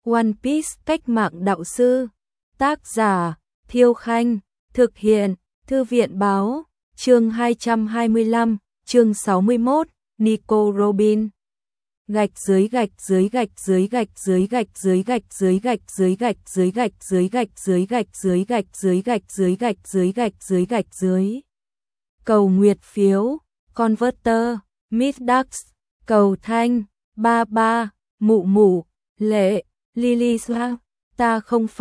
One Piece cách mạng đạo sư. Tác giả Thiêu Khanh. Thực hiện Thư viện báo. Chương 225, chương 61, Nico Robin. Gạch dưới gạch dưới gạch dưới gạch dưới gạch dưới gạch dưới gạch dưới gạch dưới gạch dưới gạch dưới gạch dưới gạch dưới gạch dưới gạch dưới gạch dưới gạch dưới. Cầu nguyệt phiếu, Converter, Miss Ducks, cầu thanh, ba ba, mụ mụ, lệ, Lilisa, ta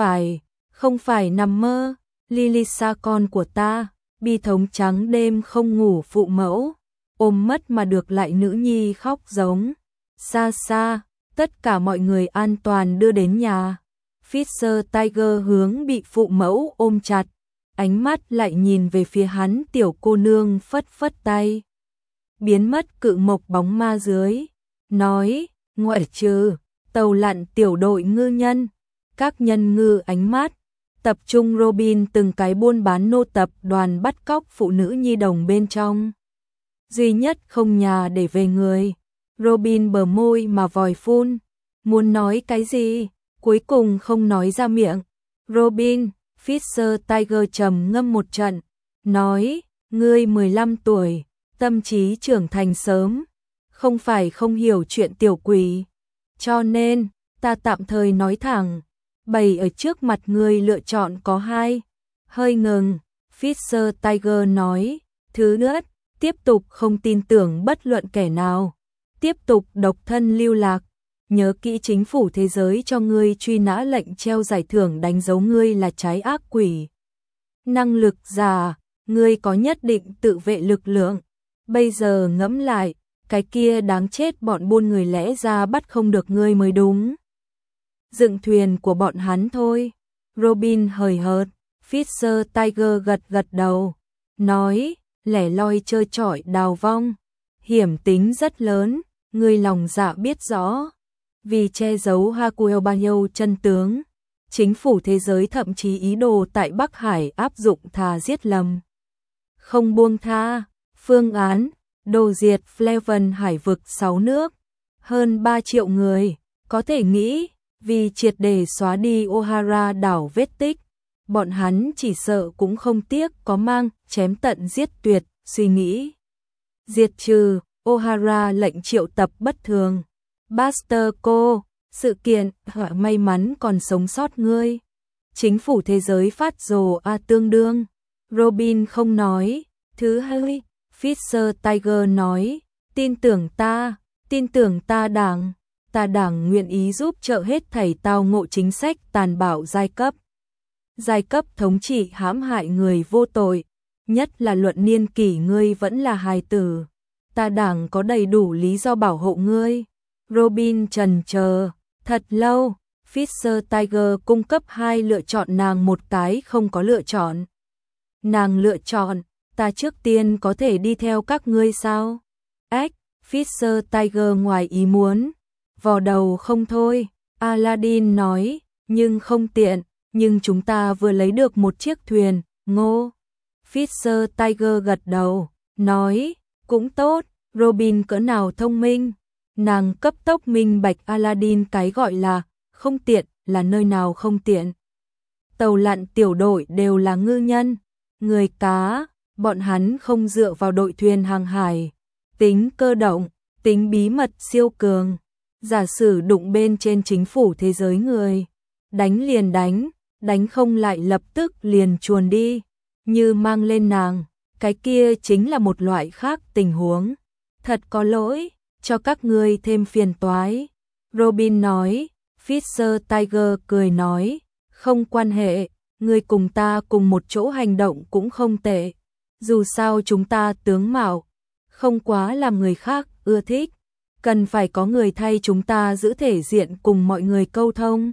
không phải nằm mơ, Lilisa con của ta, bi thống trắng đêm không ngủ phụ mẫu, ôm mất mà được lại nữ nhi khóc giống. Xa xa, tất cả mọi người an toàn đưa đến nhà. Fisher Tiger hướng bị phụ mẫu ôm chặt, ánh mắt lại nhìn về phía hắn. Tiểu cô nương phất phất tay, biến mất cự mộc bóng ma dưới, nói, ngoại trừ tàu lặn tiểu đội ngư nhân, các nhân ngư ánh mắt tập trung Robin từng cái buôn bán nô tập đoàn bắt cóc phụ nữ nhi đồng bên trong. Duy nhất không nhà để về người. Robin bờ môi mà vòi phun, muốn nói cái gì, cuối cùng không nói ra miệng. Robin, Fisher Tiger trầm ngâm một trận, nói, ngươi 15 tuổi, tâm trí trưởng thành sớm, không phải không hiểu chuyện tiểu quỷ. Cho nên, ta tạm thời nói thẳng, bày ở trước mặt ngươi lựa chọn có hai. Hơi ngừng, Fisher Tiger nói, thứ nhất, tiếp tục không tin tưởng bất luận kẻ nào. Tiếp tục độc thân lưu lạc, nhớ kỹ chính phủ thế giới cho ngươi truy nã lệnh treo giải thưởng đánh dấu ngươi là trái ác quỷ. Năng lực giả, ngươi có nhất định tự vệ lực lượng. Bây giờ ngẫm lại, cái kia đáng chết bọn buôn người lẽ ra bắt không được ngươi mới đúng. Dựng thuyền của bọn hắn thôi. Robin hời hợt, Fisher Tiger gật gật đầu, nói, lẻ loi chơi chọi đào vong, hiểm tính rất lớn. Người lòng dạ biết rõ, vì che giấu Hakuel bao nhiêu chân tướng, chính phủ thế giới thậm chí ý đồ tại Bắc Hải áp dụng thà giết lầm, không buông tha, phương án, đồ diệt Fleven hải vực 6 nước, hơn 3 triệu người, có thể nghĩ, vì triệt để xóa đi Ohara đảo vết tích, bọn hắn chỉ sợ cũng không tiếc có mang, chém tận giết tuyệt, suy nghĩ. Diệt trừ. Ohara lệnh triệu tập bất thường. Buster cô, sự kiện, may mắn còn sống sót ngươi. Chính phủ thế giới phát rồ tương đương. Robin không nói. Thứ hai, Fisher Tiger nói, tin tưởng ta đảng nguyện ý giúp trợ hết thảy tao ngộ chính sách tàn bạo giai cấp. Giai cấp thống trị hãm hại người vô tội, nhất là luận niên kỷ ngươi vẫn là hài tử. Ta đảng có đầy đủ lý do bảo hộ ngươi. Robin trần chờ thật lâu, Fisher Tiger cung cấp hai lựa chọn, nàng một cái không có lựa chọn. Nàng lựa chọn, ta trước tiên có thể đi theo các ngươi sao? Ách, Fisher Tiger ngoài ý muốn, vò đầu không thôi. Aladdin nói, nhưng không tiện, nhưng chúng ta vừa lấy được một chiếc thuyền, ngô. Fisher Tiger gật đầu, nói, cũng tốt. Robin cỡ nào thông minh, nàng cấp tốc minh bạch Aladdin cái gọi là không tiện là nơi nào không tiện. Tàu lặn tiểu đội đều là ngư nhân, người cá, bọn hắn không dựa vào đội thuyền hàng hải, tính cơ động, tính bí mật siêu cường. Giả sử đụng bên trên chính phủ thế giới người, đánh liền đánh không lại lập tức liền chuồn đi, như mang lên nàng, cái kia chính là một loại khác tình huống. Thật có lỗi, cho các ngươi thêm phiền toái. Robin nói, Fisher Tiger cười nói, không quan hệ, ngươi cùng ta cùng một chỗ hành động cũng không tệ. Dù sao chúng ta tướng mạo, không quá làm người khác ưa thích, cần phải có người thay chúng ta giữ thể diện cùng mọi người câu thông.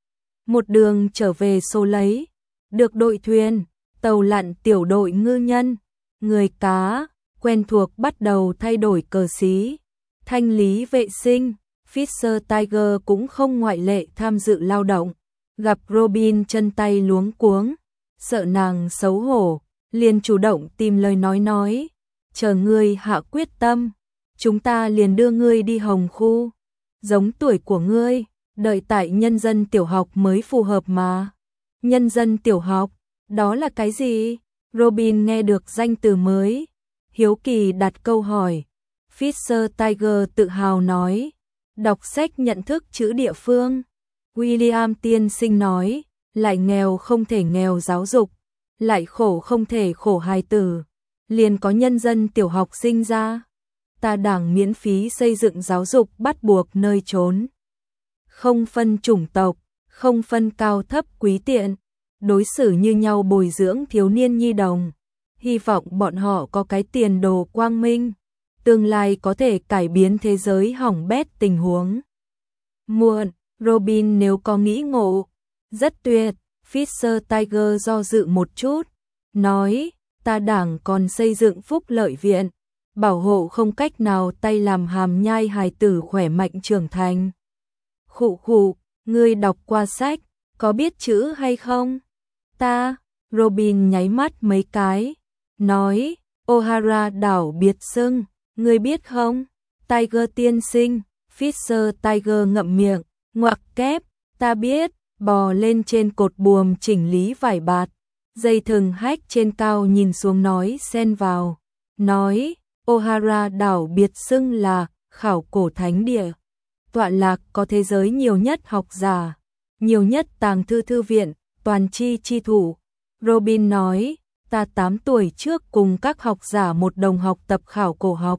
Một đường trở về số lấy, được đội thuyền, tàu lặn tiểu đội ngư nhân, người cá, quen thuộc bắt đầu thay đổi cờ xí, thanh lý vệ sinh, Fisher Tiger cũng không ngoại lệ tham dự lao động. Gặp Robin chân tay luống cuống, sợ nàng xấu hổ, liền chủ động tìm lời nói, chờ ngươi hạ quyết tâm, chúng ta liền đưa ngươi đi hồng khu, giống tuổi của ngươi, Đợi tại nhân dân tiểu học mới phù hợp mà. Nhân dân tiểu học, đó là cái gì? Robin nghe được danh từ mới, hiếu kỳ đặt câu hỏi. Fisher Tiger tự hào nói, đọc sách nhận thức chữ địa phương. William tiên sinh nói, lại nghèo không thể nghèo giáo dục, lại khổ không thể khổ hài tử, liền có nhân dân tiểu học sinh ra. Ta Đảng miễn phí xây dựng giáo dục bắt buộc nơi trốn, không phân chủng tộc, không phân cao thấp quý tiện, đối xử như nhau bồi dưỡng thiếu niên nhi đồng, hy vọng bọn họ có cái tiền đồ quang minh, tương lai có thể cải biến thế giới hỏng bét tình huống. Muộn, Robin nếu có nghĩ ngộ, rất tuyệt. Fisher Tiger do dự một chút, nói, ta Đảng còn xây dựng phúc lợi viện, bảo hộ không cách nào tay làm hàm nhai hài tử khỏe mạnh trưởng thành. Khụ khụ, ngươi đọc qua sách, có biết chữ hay không? Ta, Robin nháy mắt mấy cái, nói, O'Hara đảo biệt xưng, ngươi biết không? Tiger tiên sinh, Fisher Tiger ngậm miệng, ngoặc kép, ta biết, bò lên trên cột buồm chỉnh lý vải bạt, dây thừng hách trên cao nhìn xuống nói xen vào, nói, O'Hara đảo biệt xưng là khảo cổ thánh địa, tọa lạc có thế giới nhiều nhất học giả, nhiều nhất tàng thư thư viện, toàn chi thủ. Robin nói, ta 8 tuổi trước cùng các học giả một đồng học tập khảo cổ học.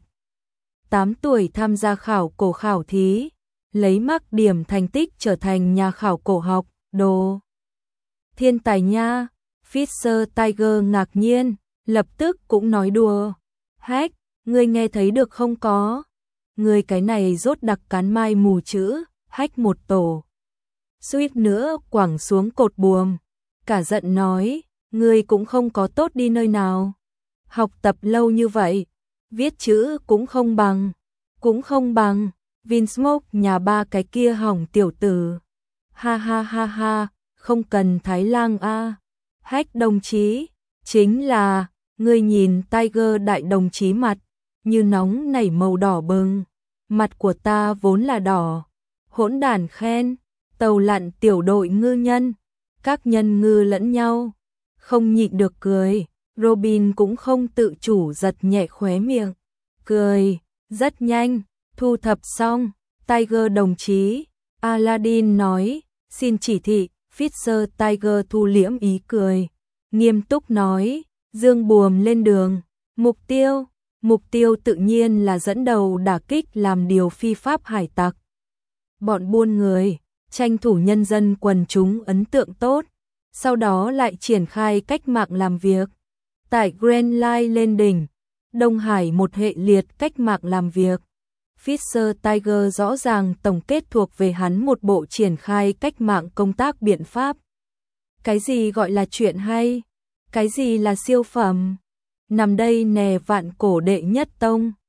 8 tuổi tham gia khảo cổ khảo thí, lấy mác điểm thành tích trở thành nhà khảo cổ học, đồ. Thiên tài nha, Fisher Tiger ngạc nhiên, lập tức cũng nói đùa. Hách, ngươi nghe thấy được không có? Ngươi cái này rốt đặc cán mai mù chữ, hách một tổ. Suýt nữa quẳng xuống cột buồm, cả giận nói, ngươi cũng không có tốt đi nơi nào. Học tập lâu như vậy, viết chữ cũng không bằng, Vinsmoke nhà ba cái kia hỏng tiểu tử. Ha ha ha ha, không cần Thái Lang a. Hách đồng chí, chính là, ngươi nhìn Tiger đại đồng chí mặt, như nóng nảy màu đỏ bừng. Mặt của ta vốn là đỏ. Hỗn đản khen, tàu lặn tiểu đội ngư nhân, các nhân ngư lẫn nhau. Không nhịn được cười, Robin cũng không tự chủ giật nhẹ khóe miệng. Cười, rất nhanh, thu thập xong, Tiger đồng chí, Aladdin nói, xin chỉ thị. Fisher Tiger thu liễm ý cười, nghiêm túc nói, dương buồm lên đường, mục tiêu tự nhiên là dẫn đầu đả kích làm điều phi pháp hải tặc. Bọn buôn người, tranh thủ nhân dân quần chúng ấn tượng tốt, sau đó lại triển khai cách mạng làm việc. Tại Grand Line lên đỉnh, Đông Hải một hệ liệt cách mạng làm việc. Fisher Tiger rõ ràng tổng kết thuộc về hắn một bộ triển khai cách mạng công tác biện pháp. Cái gì gọi là chuyện hay? Cái gì là siêu phẩm? Nằm đây nè vạn cổ đệ nhất tông.